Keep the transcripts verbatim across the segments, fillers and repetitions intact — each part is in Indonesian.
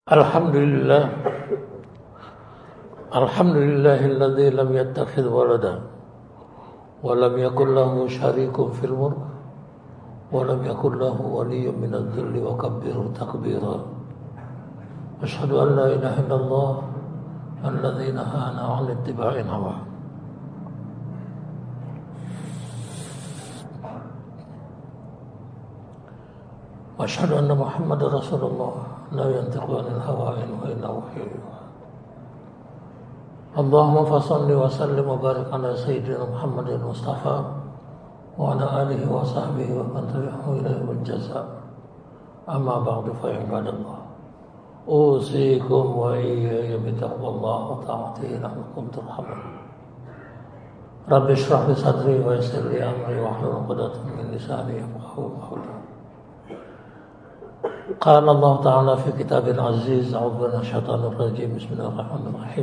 Alhamdulillah Alhamdulillahilladzi lam yattakhidh walada wa lam yakul lahu syarikun fil mulk wa lam yakul lahu waliyyun minadh dhilli wa kabbirhu takbira. Asyhadu an la ilaha illallah alladzi nahana 'an ittiba'il hawa. Wa asyhadu anna Muhammadar Rasulullah la yantiqu 'anil hawa in huwa illa wahyun yuha. Allahumma fashalli wa sallim wa barik ala sayyidina Muhammadin Mustafa wa ala alihi wa sahbihi wa man tabi'ahum ila yaumil jazaa. Amma ba'du fa ibadallah. Usikum wa iyaya bitaqwallahi wa ta'atihi la'allakum turhamun. Rabbi shrah li sadri wa yassir li amri wa hlul 'uqdatam min lisani yafqahu qawli. قال الله تعالى في كتابه العزيز أعوذ بالله من الشيطان الرجيم بسم الله الرحمن الرحيم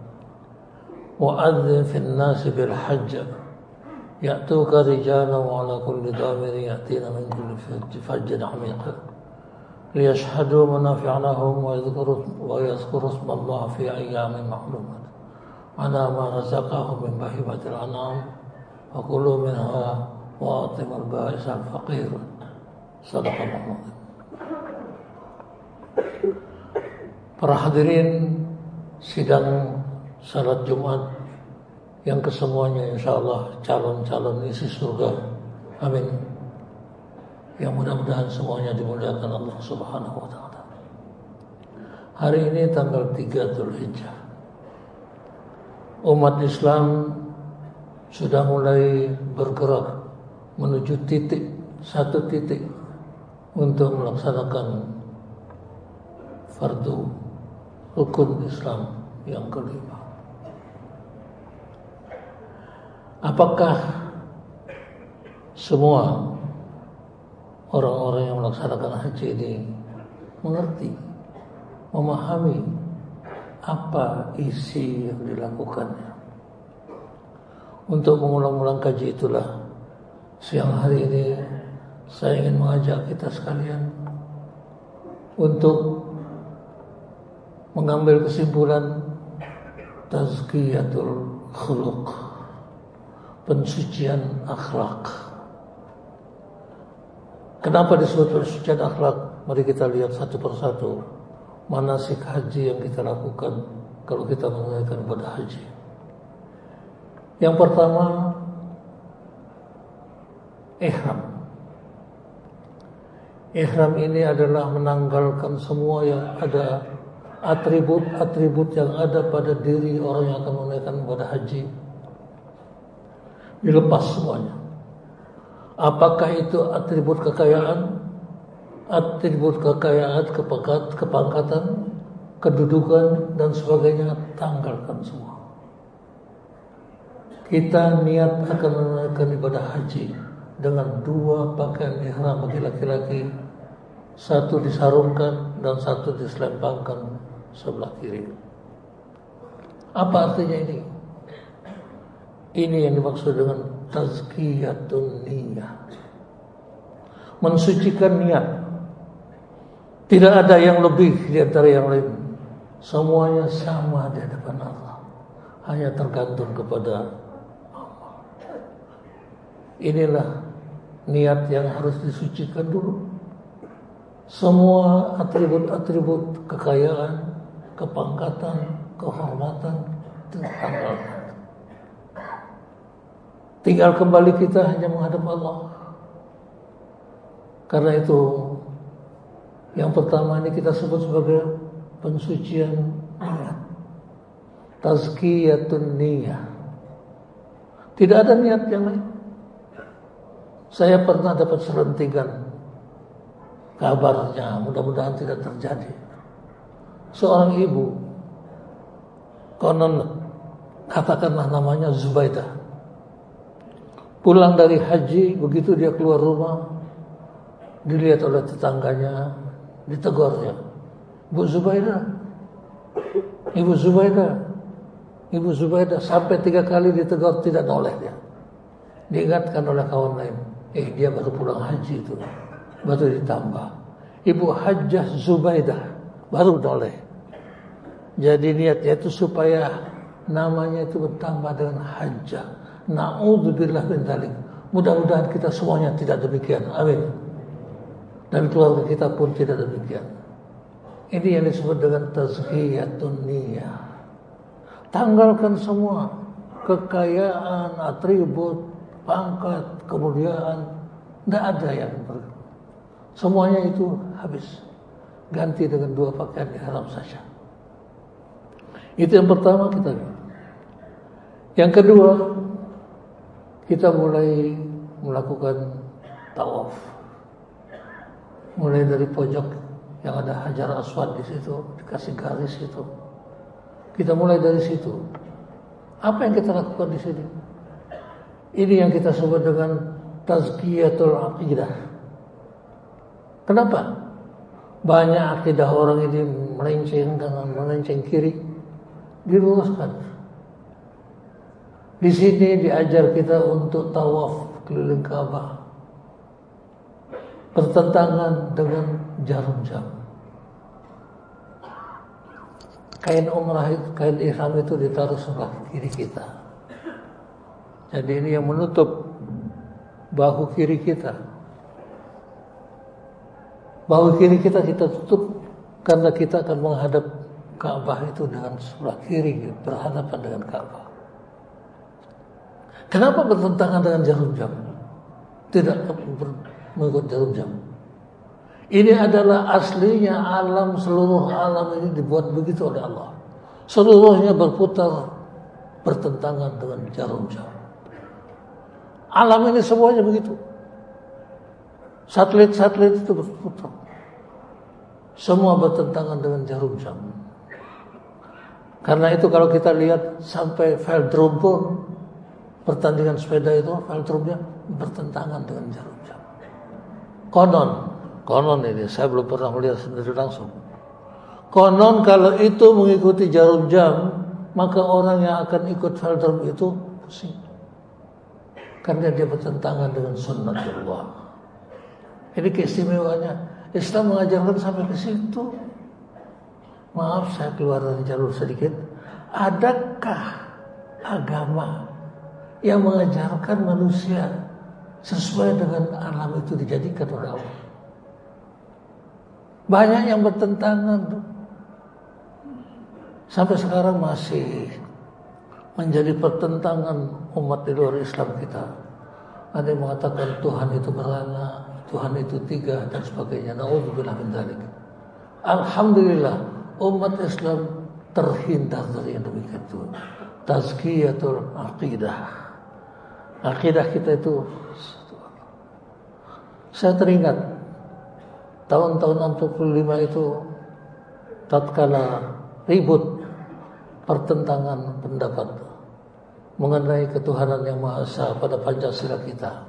وأذن في الناس بالحج يأتوك رجالا وعلى كل ضامر يأتين من كل فج عميق ليشهدوا منافع لهم ويذكروا ويذكروا اسم الله في أيام معلومات على ما رزقهم من بهيمة الأنعام وكلوا منها وأطعموا البائس الفقير. صدق الله العظيم. Para hadirin sidang salat Jumat yang kesemuanya insyaallah calon-calon isi surga, amin. Yang mudah-mudahan semuanya dimuliakan Allah Subhanahu wa taala. Hari ini tanggal tiga Dzulhijjah. Umat Islam sudah mulai bergerak menuju titik satu titik untuk melaksanakan fardu rukun Islam yang kelima. Apakah semua orang-orang yang melaksanakan haji ini mengerti, memahami apa isi yang dilakukannya? Untuk mengulang-ulang kaji itulah siang hari ini saya ingin mengajak kita sekalian untuk mengambil kesimpulan tazkiyatul khuluq, pensucian akhlak. Kenapa disebut pensucian akhlak? Mari kita lihat satu persatu manasik haji yang kita lakukan kalau kita menunaikan ibadah haji. Yang pertama, ihram. Ihram ini adalah menanggalkan semua yang ada atribut-atribut yang ada pada diri orang yang akan menunaikan ibadah haji. Dilepas semuanya. Apakah itu atribut kekayaan, atribut kekayaan, kepekat, kepangkatan, kedudukan dan sebagainya, tanggalkan semua. Kita niat akan menunaikan ibadah haji dengan dua pakaian ihram bagi laki-laki, satu disarungkan dan satu diselempangkan sebelah kiri. Apa artinya ini? Ini yang dimaksud dengan tazkiyatun niyah, mensucikan niat. Tidak ada yang lebih di antara yang lain. Semuanya sama di hadapan Allah. Hanya tergantung kepada Allah. Inilah niat yang harus disucikan dulu. Semua atribut-atribut kekayaan, kepangkatan, kehormatan ditanggalkan. Tinggal kembali kita hanya menghadap Allah. Karena itu yang pertama ini kita sebut sebagai pensucian niat, tazkiyatun niyah. Tidak ada niat yang lain. Saya pernah dapat selentingan kabarnya, mudah-mudahan tidak terjadi. Seorang ibu, konon katakanlah namanya Zubaidah, pulang dari haji, begitu dia keluar rumah, dilihat oleh tetangganya, ditegurnya, Bu Zubaidah, Ibu Zubaidah, Ibu Zubaidah, sampai tiga kali ditegur tidak noleh dia. Diingatkan oleh kawan lain, eh dia baru pulang haji itu, baru ditambah, Ibu Hajjah Zubaidah. baru noleh. Jadi niatnya itu supaya namanya itu bertambah dengan hajjah. Na'udzubillah min dzalik. Mudah-mudahan kita semuanya tidak demikian. Amin. Dan keluarga kita pun tidak demikian. Ini yang disebut dengan tazkiyatun niyyah. Tanggalkan semua kekayaan, atribut, pangkat, kemuliaan, tidak ada yang ber... semuanya itu habis. Ganti dengan dua pakaian ihram saja. Itu yang pertama kita. Yang kedua, kita mulai melakukan tawaf. Mulai dari pojok yang ada Hajar Aswad di situ, dikasih garis itu. Kita mulai dari situ. Apa yang kita lakukan di sini? Ini yang kita sebut dengan tazkiyatul aqidah. Kenapa? Banyak akidah orang ini melenceng kanan, melenceng kiri. Diluruskan. Di sini diajar kita untuk tawaf keliling Ka'bah. Bertentangan dengan jarum jam. Kain umrah, kain ihram itu ditaruh sebelah kiri kita. Jadi ini yang menutup bahu kiri kita. Bahu kiri kita kita tutup karena kita akan menghadap Ka'bah itu dengan sebelah kiri, berhadapan dengan Ka'bah. Kenapa bertentangan dengan jarum jam? Tidak mengikut jarum jam. Ini adalah aslinya alam, seluruh alam ini dibuat begitu oleh Allah. Seluruhnya berputar bertentangan dengan jarum jam. Alam ini semuanya begitu. Satelit-satelit itu berputar. Semua bertentangan dengan jarum jam. Karena itu kalau kita lihat sampai velodrome pun, pertandingan sepeda itu velodrome-nya bertentangan dengan jarum jam. Konon, konon ini saya belum pernah melihat sendiri langsung. Konon kalau itu mengikuti jarum jam, maka orang yang akan ikut velodrome itu pusing. Karena dia bertentangan dengan sunnatullah. Ini keistimewaannya. Islam mengajarkan sampai ke situ. Maaf saya keluar dari jalur sedikit. Adakah agama yang mengajarkan manusia sesuai dengan alam itu dijadikan oleh Allah? Banyak yang bertentangan. Sampai sekarang masih menjadi pertentangan umat di luar Islam kita. Ada yang mengatakan Tuhan itu beranak, Tuhan itu tiga dan sebagainya. Na'udzubillah min dzalik. Alhamdulillah umat Islam terhindar dari yang demikian itu. Tazkiyatul aqidah. Aqidah kita itu, saya teringat tahun-tahun enam puluh lima itu tatkala ribut pertentangan pendapat mengenai ketuhanan yang Maha Esa pada Pancasila kita.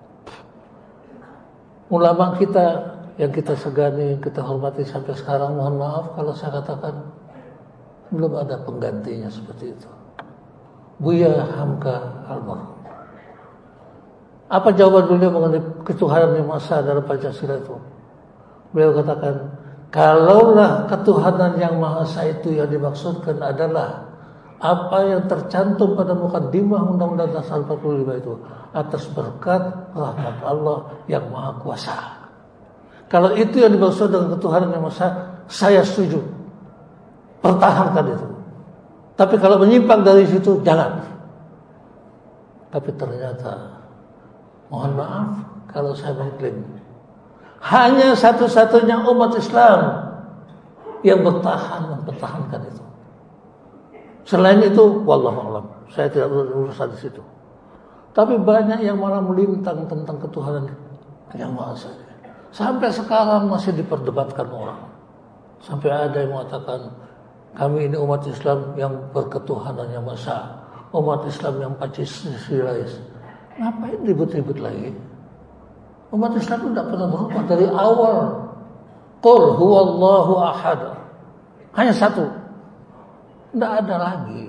Ulama kita yang kita segani, kita hormati sampai sekarang, mohon maaf kalau saya katakan belum ada penggantinya seperti itu. Buya Hamka Almarhum. Apa jawaban beliau mengenai ketuhanan yang Maha Esa dalam Pancasila itu? Beliau katakan, kalaulah ketuhanan yang Maha Esa itu yang dimaksudkan adalah apa yang tercantum pada mukaddimah Undang-Undang Dasar empat puluh lima itu, atas berkat rahmat Allah yang Maha Kuasa. Kalau itu yang dimaksud dengan ketuhanan yang Maha Esa, saya setuju. Pertahankan itu. Tapi kalau menyimpang dari situ, jangan. Tapi ternyata, mohon maaf kalau saya mengklaim, hanya satu-satunya umat Islam yang bertahan mempertahankan itu. Selain itu, wallahu a'lam, saya tidak berurusan di situ. Tapi banyak yang malah melintang tentang ketuhanan yang Maha Esa. Sampai sekarang masih diperdebatkan orang. Sampai ada yang mengatakan, kami ini umat Islam yang berketuhanan yang Maha Esa, umat Islam yang Pancasilais. Ngapain ribut-ribut lagi? Umat Islam itu tidak pernah berubah dari awal. Qul huwallahu ahad. Hanya satu. Tidak ada lagi.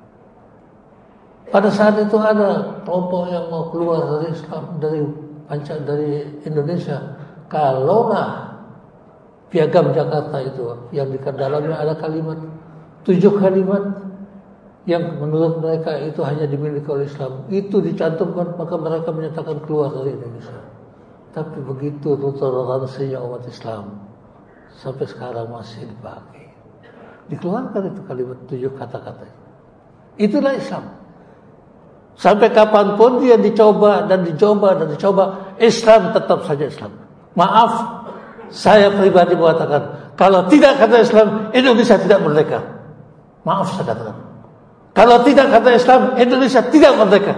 Pada saat itu ada kelompok yang mau keluar dari Islam, dari Panca, dari Indonesia. Kalaulah piagam Jakarta itu yang di dalamnya ada kalimat, tujuh kalimat yang menurut mereka itu hanya dimiliki oleh Islam. Itu dicantumkan, maka mereka menyatakan keluar dari Indonesia. Tapi begitu toleransinya umat Islam sampai sekarang masih dipakai. Dikeluarkan itu kalimat tujuh kata-kata. Itulah Islam. Sampai kapanpun dia dicoba dan dicoba dan dicoba, Islam tetap saja Islam. Maaf, saya pribadi mengatakan, kalau tidak kata Islam, Indonesia tidak merdeka. Maaf saya katakan. Kalau tidak kata Islam, Indonesia tidak merdeka.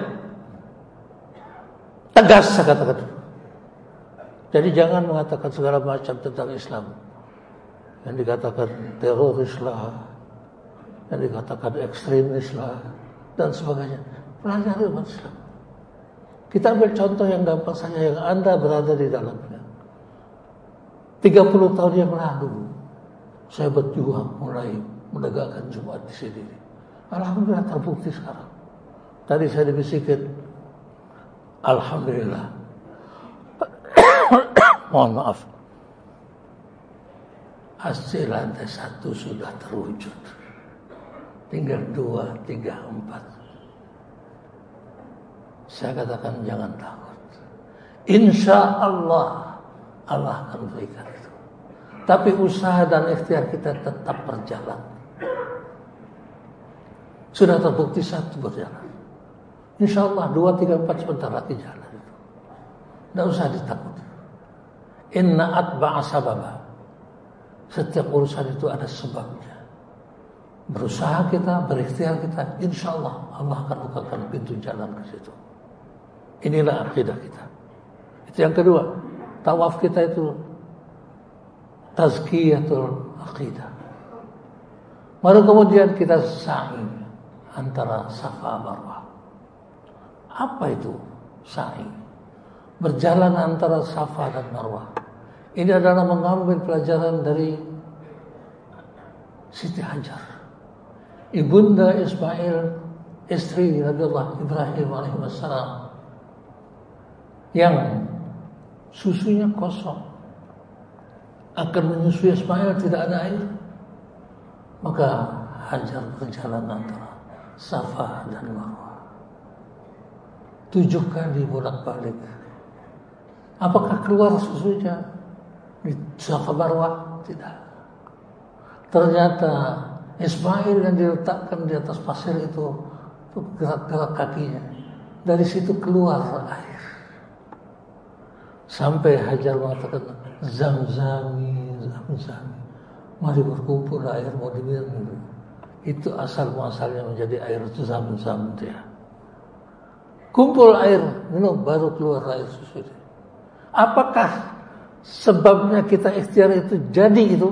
Tegas saya katakan. Jadi jangan mengatakan segala macam tentang Islam. Yang dikatakan teroris lah, yang dikatakan ekstremis lah, dan sebagainya. Pelajari umat Islam. Kita ambil contoh yang gampang saja, yang Anda berada di dalamnya. tiga puluh tahun yang lalu, saya berjuang mulai menegakkan Jumat di sini. Alhamdulillah terbukti sekarang. Tadi saya dibisikin, alhamdulillah. Mohon maaf. Hasil lantai satu sudah terwujud. Tinggal dua, tiga, empat. Saya katakan jangan takut. Insya Allah Allah akan berikan itu. Tapi usaha dan ikhtiar kita tetap berjalan. Sudah terbukti satu berjalan. Insya Allah dua, tiga, empat sebentar lagi jalan itu. Tidak usah ditakut. Inna atba'a sababa. Setiap urusan itu ada sebabnya. Berusaha kita, berikhtiar kita, insya Allah Allah akan bukakan pintu jalan ke situ. Inilah akidah kita. Itu yang kedua. Tawaf kita itu tazkiyatul aqidah. Baru kemudian kita sa'i antara Safa Marwah. Apa itu sa'i? Berjalan antara Safa dan Marwah. Ini adalah mengambil pelajaran dari Siti Hajar, ibunda Ismail, istri Nabiullah Ibrahim alaihissalam, yang susunya kosong, akan menyusui Ismail, tidak ada air. Maka Hajar berjalan antara Safa dan Marwah tujuh kali bolak-balik. Apakah keluar susunya di Safa Marwah? Tidak. Ternyata Ismail yang diletakkan di atas pasir itu, itu gerak-gerak kakinya. Dari situ keluar air. Sampai Hajar mengatakan, Zamzami, Zamzami, mari berkumpul air mau diminum. Itu asal muasalnya menjadi air itu Zamzam dia. Kumpul air, minum, baru keluar air susu. Apakah sebabnya kita ikhtiar itu jadi itu?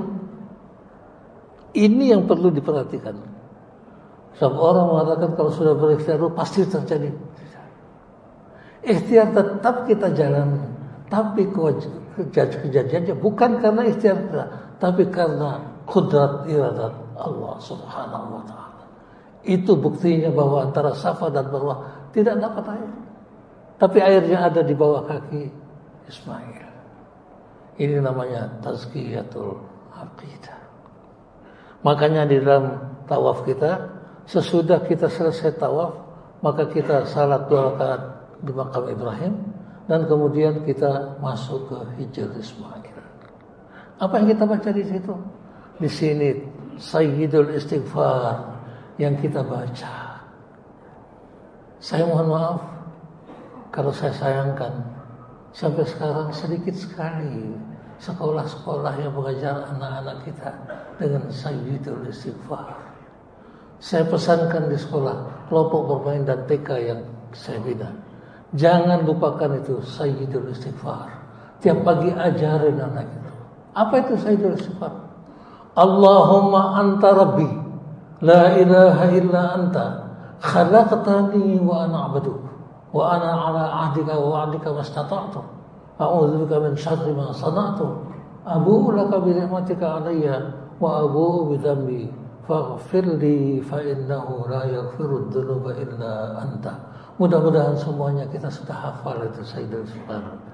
Ini yang perlu diperhatikan. Sebab orang mengatakan kalau sudah berikhtiar itu pasti terjadi. Ikhtiar tetap kita jalan, tapi kejadiannya bukan karena ikhtiar kita, tapi karena kudrat iradat Allah Subhanahu wa taala. Itu buktinya bahwa antara Safa dan Marwah tidak dapat air. Tapi airnya ada di bawah kaki Ismail. Ini namanya tazkiyatul aqidah. Makanya di dalam tawaf kita, sesudah kita selesai tawaf, maka kita salat dua rakaat di makam Ibrahim, dan kemudian kita masuk ke Hijr Ismail. Apa yang kita baca di situ? Di sini Sayyidul Istighfar yang kita baca. Saya mohon maaf kalau saya sayangkan sampai sekarang sedikit sekali sekolah-sekolah yang mengajar anak-anak kita dengan Sayyidul Istighfar. Saya pesankan di sekolah kelompok bermain dan T K yang saya bina, jangan lupakan itu Sayyidul Istighfar. Tiap pagi ajarin anak itu. Apa itu Sayyidul Istighfar? Allahumma anta rabbi, la ilaha illa anta, khalaqtani wa ana abduk, wa ana ala ahdika wa wa'dika mastata'tu, a'udzubika min syarri ma sana'tu, abu'u laka bi ni'matika 'alayya wa abu'u bi dhanbi faghfir li fa innahu la yaghfiru dzunuba illa anta. Mudah-mudahan semuanya kita sudah hafal itu Sayyidul Istighfar.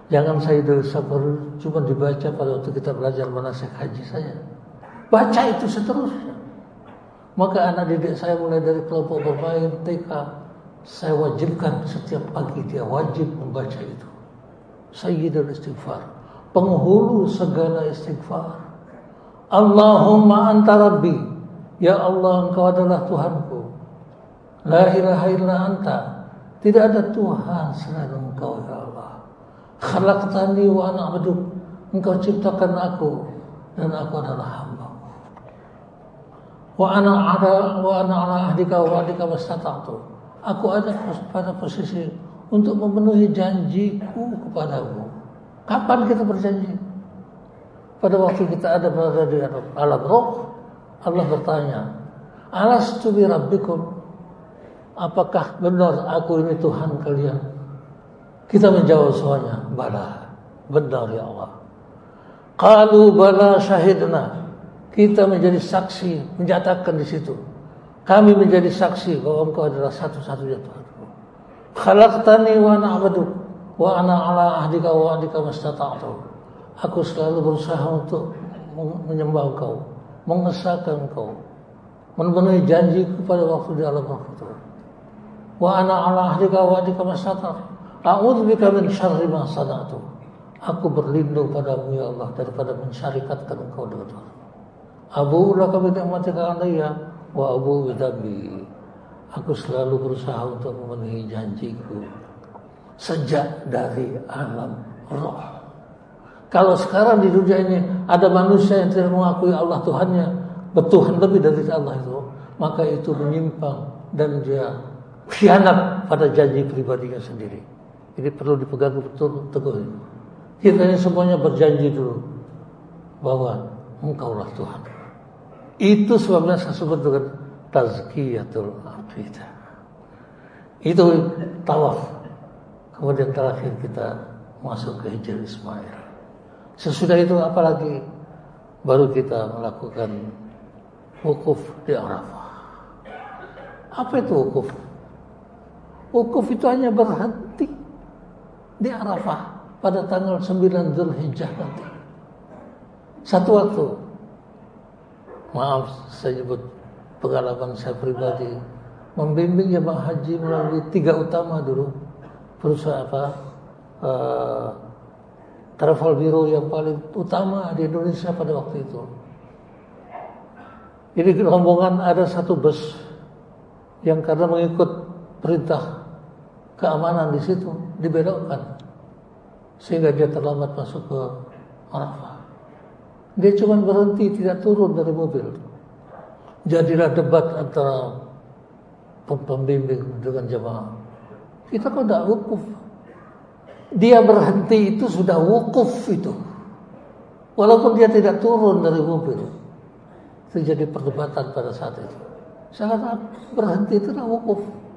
Jangan Sayyidul Sabr cuma dibaca pada waktu kita belajar manasik haji saja. Baca itu seterusnya. Maka anak didik saya mulai dari kelompok bermain T K, saya wajibkan setiap pagi dia wajib membaca itu. Sayyidul Istighfar, penghulu segala istighfar. Allahumma anta rabbi, ya Allah engkau adalah Tuhanku. La ilaha illa anta, tidak ada Tuhan selain engkau ya Allah. Khalaqtani wa ana abduk, engkau ciptakan aku dan aku adalah hamba. Wa ana ala wa ana ala ahdika wa ahdika mastata'tu, aku ada pada posisi untuk memenuhi janjiku kepadamu. Kapan kita berjanji? Pada waktu kita ada berada di alam roh, Allah bertanya, alastu bi rabbikum, apakah benar aku ini Tuhan kalian? Kita menjawab semuanya, bala, benar ya Allah. Qalu bala syahidna, kita menjadi saksi, menyatakan di situ. Kami menjadi saksi bahwa engkau adalah satu-satunya Tuhanku. Khalaqtani wa ana abduk wa ana ala ahdika wa ahdika mastata'tu. Aku selalu berusaha untuk menyembah engkau, mengesahkan engkau, memenuhi janjiku pada waktu di alam roh itu. Wa ana ala ahdika wa ahdika mastata'tu. A'udzubika min syarri ma sana'tu. Aku berlindung padamu ya Allah daripada mensyarikatkan engkau dengan Tuhan. Abu laka bi ni'matika alayya wa abu bi dzambi. Aku selalu berusaha untuk memenuhi janjiku sejak dari alam roh. Kalau sekarang di dunia ini ada manusia yang tidak mengakui Allah Tuhannya, bertuhan lebih dari Allah itu, maka itu menyimpang dan dia khianat pada janji pribadinya sendiri. Ini perlu dipegang betul teguh. Kita ini semuanya berjanji dulu bahwa engkaulah Tuhan. Itu sebabnya saya sebut dengan tazkiyatul aqidah. Itu tawaf. Kemudian terakhir kita masuk ke Hijr Ismail. Sesudah itu apalagi baru kita melakukan wukuf di Arafah. Apa itu wukuf? Wukuf itu hanya berhenti di Arafah pada tanggal sembilan Dzulhijjah nanti. Satu waktu, maaf saya nyebut pengalaman saya pribadi, membimbing jemaah haji melalui tiga utama dulu, perusahaan apa, uh, travel bureau yang paling utama di Indonesia pada waktu itu. Jadi di rombongan ada satu bus yang karena mengikut perintah keamanan di situ dibelokkan sehingga dia terlambat masuk ke Arafah. Dia cuma berhenti, tidak turun dari mobil. Jadilah debat antara pembimbing dengan jemaah. Kita kok tidak wukuf? Dia berhenti itu sudah wukuf itu, walaupun dia tidak turun dari mobil. Itu jadi perdebatan pada saat itu. Saya kata berhenti itu adalah wukuf.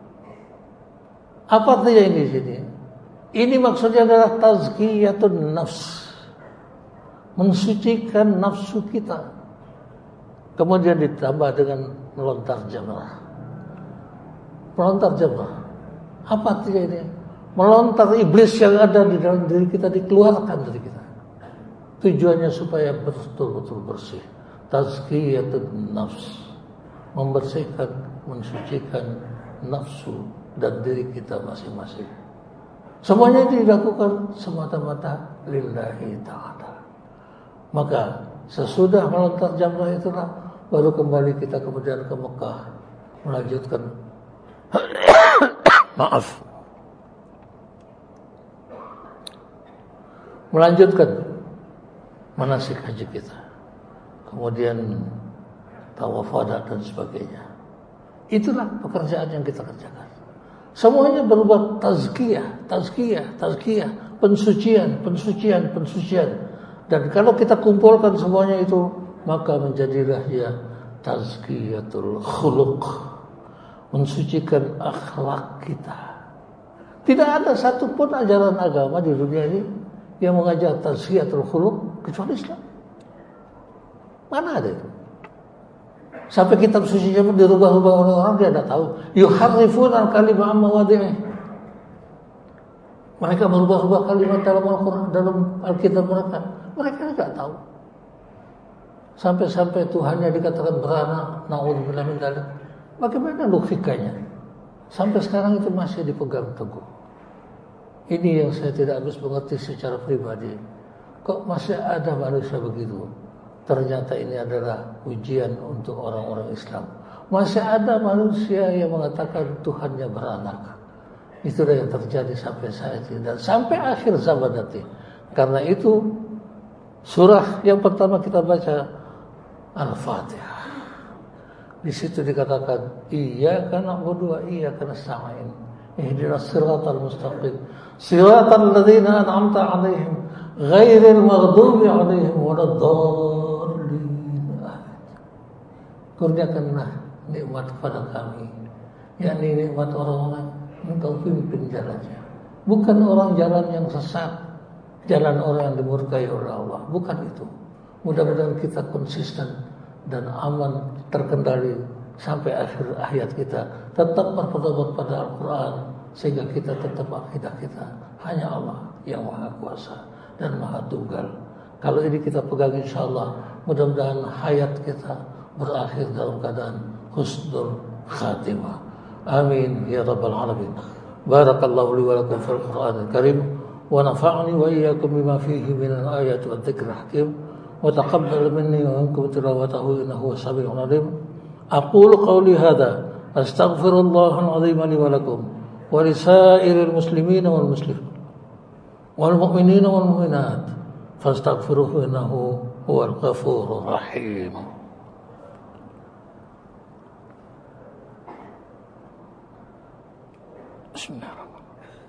Apa artinya ini di sini? Ini maksudnya adalah tazkiyatun nafs, mensucikan nafsu kita. Kemudian ditambah dengan melontar jamrah. Melontar jamrah. Apa artinya ini? Melontar iblis yang ada di dalam diri kita, dikeluarkan dari kita. Tujuannya supaya betul-betul bersih. Tazkiyatun nafs, membersihkan, mensucikan nafsu dan diri kita masing-masing. Semuanya dilakukan semata-mata lillahi ta'ala. Maka sesudah melontar jamrah itulah baru kembali kita kemudian ke Mekah melanjutkan maaf melanjutkan manasik haji kita, kemudian tawaf wada dan sebagainya. Itulah pekerjaan yang kita kerjakan. Semuanya berupa tazkiyah, tazkiyah, tazkiyah, pensucian, pensucian, pensucian. Dan kalau kita kumpulkan semuanya itu, maka menjadilah ya tazkiyatul khuluq, mensucikan akhlak kita. Tidak ada satupun ajaran agama di dunia ini yang mengajar tazkiyatul khuluq kecuali Islam. Mana ada itu? Sampai kitab sucinya pun dirubah-rubah oleh orang, dia tidak tahu. Yuharrifuna al-kalima amma mawadi'ih. Mereka merubah-rubah kalimat dalam Al-Quran, dalam Alkitab mereka. Mereka tidak tahu. Sampai-sampai Tuhannya dikatakan beranak, na'udzubillah min dzalik. Bagaimana logikanya? Sampai sekarang itu masih dipegang teguh. Ini yang saya tidak habis mengerti secara pribadi. Kok masih ada manusia begitu? Ternyata ini adalah ujian untuk orang-orang Islam. Masih ada manusia yang mengatakan Tuhannya beranak. Itulah yang terjadi sampai saat ini dan sampai akhir zaman nanti. Karena itu surah yang pertama kita baca Al-Fatihah. Di situ dikatakan iyyaka na'budu wa iyyaka nasta'in. Ihdinas siratal mustaqim. Siratal ladzina an'amta 'alaihim ghairil maghdubi 'alaihim waladdallin. Kurniakanlah nikmat kepada kami, yakni nikmat orang-orang Engkau pimpin jalannya, bukan orang jalan yang sesat, jalan orang yang dimurkai oleh Allah, bukan itu. Mudah-mudahan kita konsisten dan aman terkendali sampai akhir hayat kita, tetap berpedoman pada Al-Quran sehingga kita tetap akidah kita hanya Allah yang Maha Kuasa dan Maha Tunggal. Kalau ini kita pegang insyaallah, mudah-mudahan hayat kita berakhir dalam keadaan husnul khatimah. Amin ya rabbal alamin. Barakallahu li wa lakum fil Qur'anil Karim wa nafa'ani wa iyyakum bima fihi minal ayati wad dzikril hakim wa taqabbal minni wa minkum tilawatahu innahu was-sami'ul 'alim. Aqulu qawli hadha astaghfirullahal 'azim li wa lakum wa lisairil muslimina wal muslimin wal mu'minina wal mu'minat fastaghfiruhu innahu huwal ghafurur rahim. Bismillahirrahmanirrahim.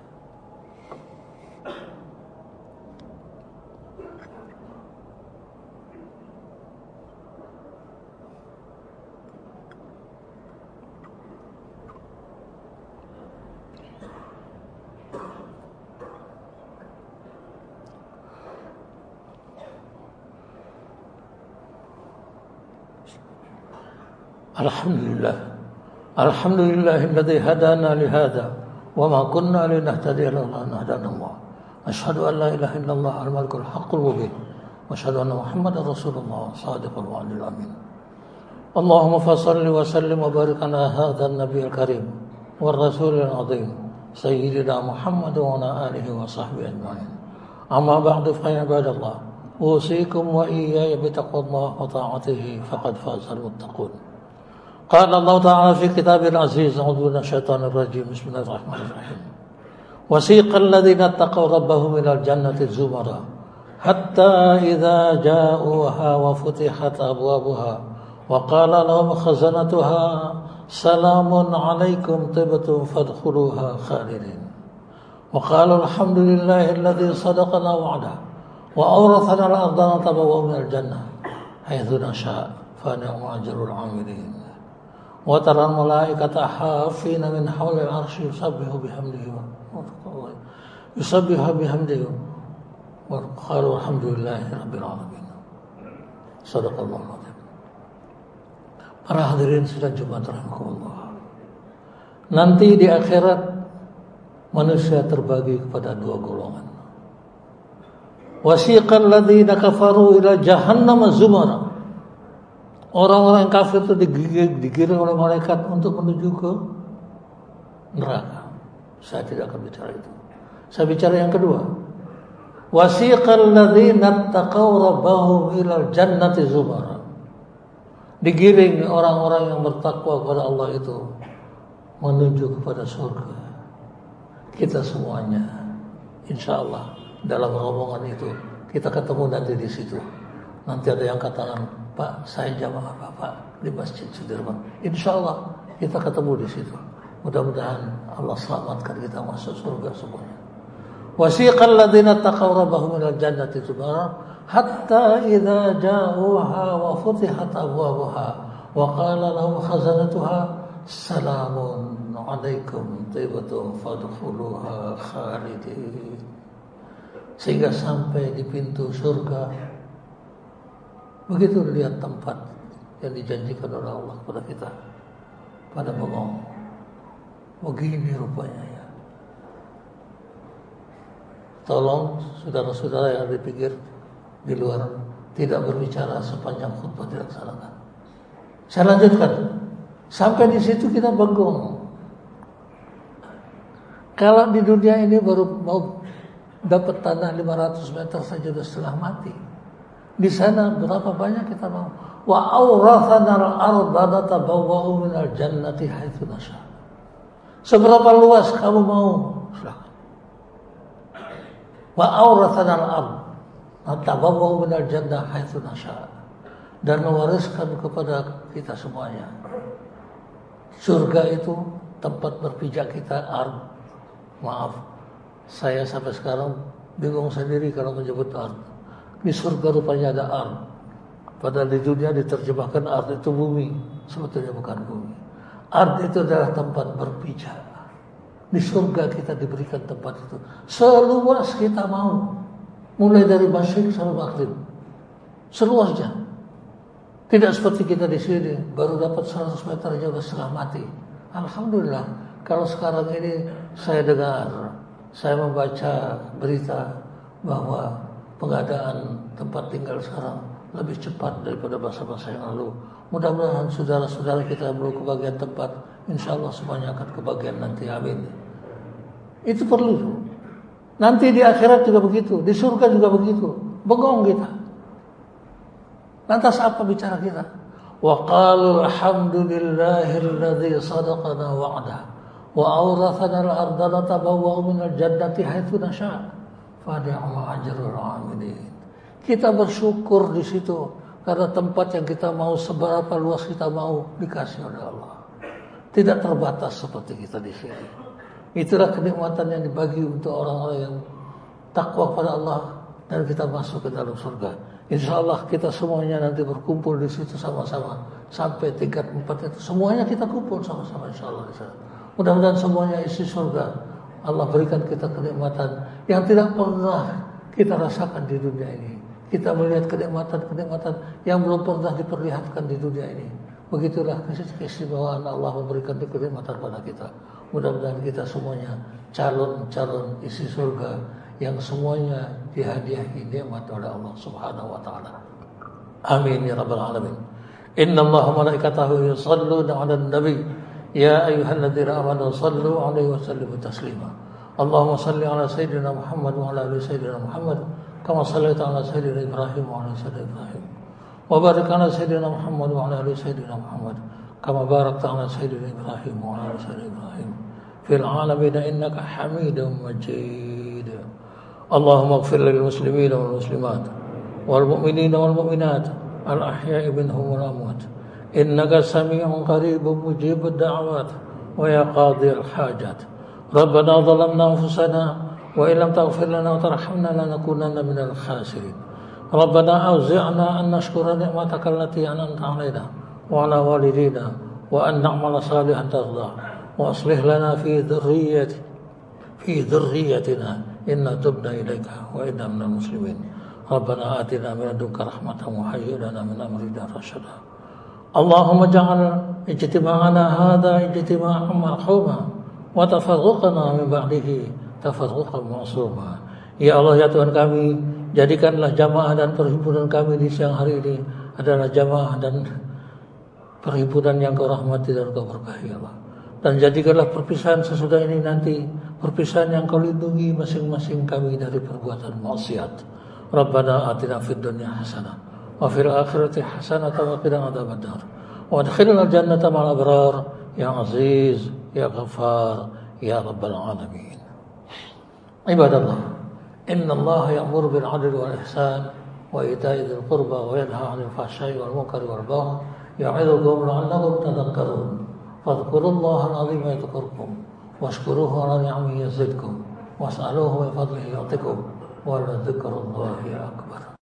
Alhamdulillah. Alhamdulillahilladzi hadana li hadza وما كنا لنهتدي لولا أن هدانا الله أشهد أن لا إله إلا الله الملك الحق المبين وأشهد أن محمدا رسول الله صادق الوعد الأمين اللهم فصل وسلم وبارك على هذا النبي الكريم والرسول العظيم سيدنا محمد وعلى آله وصحبه أجمعين أما بعد فيا عباد الله أوصيكم وإياي بتقوى الله وطاعته فقد فاز المتقون. قال الله تعالى في كتابه العزيز أعوذ بالله من الشيطان الرجيم بسم الله الرحمن الرحيم وسيق الذين اتقوا ربهم إلى الجنة زمرا حتى إذا جاءوها وفتحت أبوابها وقال لهم خزنتها سلام عليكم طبتم فادخلوها خالدين وقالوا الحمد لله الذي صدقنا وعده وأورثنا الأرض نتبوأ من الجنة حيث نشاء فنعم أجر العاملين وترى الملائكة حافين من حول العرش يسبح بحمده يسبح بحمده وقالوا الحمد لله رب العالمين. Sadaqallahul azim. Para hadirin sidang Jumat rahimakumullah. Nanti di akhirat manusia terbagi kepada dua golongan. Wasiqal ladzina kafaru ila jahannam zumara. Orang-orang kafir itu digiring oleh malaikat untuk menuju ke neraka. Saya tidak akan bicara itu. Saya bicara yang kedua. Wasiqal ladzina taqaw rabbahum ilal jannati zumara. Digiring orang-orang yang bertakwa kepada Allah itu menuju kepada surga. Kita semuanya insyaallah dalam rombongan itu kita ketemu nanti di situ. Nanti ada yang katakan, Pak, saya jamaah Bapak di Masjid Sudirman. Insyaallah kita ketemu di situ. Mudah-mudahan Allah selamatkan kita masuk surga semuanya. Wasiqal ladzina taqaw rabbahum ilal jannati zumara hatta idza ja'uha wa futihat abwabuha wa qala lahum khazanatuha salamun 'alaikum tibtum fadkhuluha khalidin. Sehingga sampai di pintu surga, begitu lihat tempat yang dijanjikan oleh Allah kepada kita, pada bengong. Begini rupanya ya. tolong saudara-saudara yang ada di pinggir di luar tidak berbicara sepanjang khutbah dilaksanakan. Saya lanjutkan. Sampai di situ kita bengong. Kalau di dunia ini baru mau dapat tanah lima ratus meter saja sudah setengah mati. Di sana berapa banyak kita mau? Wa awrathana al-ardha natabawwa'u minal jannati haitsu nasha. Seberapa luas kamu mau? Silakan. Wa awrathana al-ardh natabawwa'u minal jannati haitsu nasha. Dan mewariskan kepada kita semuanya. Surga itu tempat berpijak kita, ard. Maaf, saya sampai sekarang bingung sendiri kalau menyebut ard. Di surga rupanya ada ard. Padahal di dunia diterjemahkan ard itu bumi, sebetulnya bukan bumi. Ard itu adalah tempat berpijak. Di surga kita diberikan tempat itu seluas kita mau, mulai dari masyriq sampai maghrib, seluasnya. Tidak seperti kita di sini, baru dapat seratus meter aja sudah setengah mati. Alhamdulillah, kalau sekarang ini saya dengar, saya membaca berita bahwa pengadaan tempat tinggal sekarang lebih cepat daripada masa-masa yang lalu. Mudah-mudahan saudara-saudara kita yang belum kebagian tempat, insya Allah semuanya akan kebagian nanti. Amin. Itu perlu. Nanti di akhirat juga begitu, di surga juga begitu. Bengong kita. Lantas apa bicara kita? Wa qalu alhamdulillahilladzi sadaqana wa'dah wa awrathana al-ardha natabawwa'u minal jannati haitsu nasha' fa ni'ma ajrul 'amilin. Kita bersyukur di situ karena tempat yang kita mau, seberapa luas kita mau, dikasih oleh Allah. Tidak terbatas seperti kita di sini. Itulah kenikmatan yang dibagi untuk orang-orang yang takwa pada Allah dan kita masuk ke dalam surga. Insya Allah kita semuanya nanti berkumpul di situ sama-sama sampai tingkat empat itu semuanya kita kumpul sama-sama insya Allah. Mudah-mudahan semuanya isi surga. Allah berikan kita kenikmatan yang tidak pernah kita rasakan di dunia ini. Kita melihat kenikmatan-kenikmatan yang belum pernah diperlihatkan di dunia ini. Begitulah keistimewaan Allah memberikan kenikmatan pada kita. Mudah-mudahan kita semuanya calon-calon isi surga yang semuanya dihadiahi nikmat oleh Allah Subhanahu wa taala. Amin ya rabbal alamin. Inna Allaha wa malaikatahu yusalluna 'alan nabi ya ayyuhalladzina amanu sallu 'alaihi wa sallimu taslima. Allahumma salli 'ala sayyidina Muhammad wa 'ala ali sayyidina Muhammad kama shallaita 'ala sayyidina Ibrahim wa 'ala sayyidina Ibrahim. Wa barik 'ala sayyidina Muhammad wa 'ala ali sayyidina Muhammad kama barakta 'ala sayyidina Ibrahim wa 'ala ali sayyidina Ibrahim fil 'alamin innaka Hamidum Majid. اللهم اغفر للمسلمين والمسلمات والمؤمنين والمؤمنات الأحياء منهم والأموات إنك سميع قريب مجيب الدعوات ويا قاضي الحاجات ربنا ظلمنا أنفسنا وإن لم تغفر لنا وترحمنا لنكونن من الخاسرين ربنا أوزعنا أن نشكر نعمتك التي أنعمت علينا وعلى والدينا وأن نعمل صالحا ترضاه وأصلح لنا في ذريتي في ذريتنا إنا تبنا إليك وإنا من المسلمين ربنا آتنا من لدنك رحمة وهيئ لنا من أمرنا رشدا اللهم اجعل اجتماعنا هذا اجتماعا مرحوما وتفرقنا من بعده تفرقا معصوما. Ya Allah ya Tuhan kami, jadikanlah jamaah dan perhimpunan kami di siang hari ini adalah jamaah dan perhimpunan yang Kau rahmati dan Kau berkahi Allah. Dan jadikanlah perpisahan sesudah ini nanti perpisahan yang Kau lindungi masing-masing kami dari perbuatan maksiat. Rabbana atina fid dunya hasanah wa fil akhirati hasanah wa qina adzabannar. Wa adkhilna al-jannata ma'al abrar ya aziz ya ghaffar ya rabbal alamin. Ibadallah, inna Allah ya'muru bil 'adli wal ihsan wa ita'i dzil qurba wa yanha 'anil fahsya'i wal munkari wal baghi ya'idhukum la'allakum tadhakkarun. Fadhkurullaha al-'azim yadhkurkum washkuruhu 'ala ni'amihi yazidkum was'aluhu min fadlihi yu'tikum wa la dzikrullahi akbar.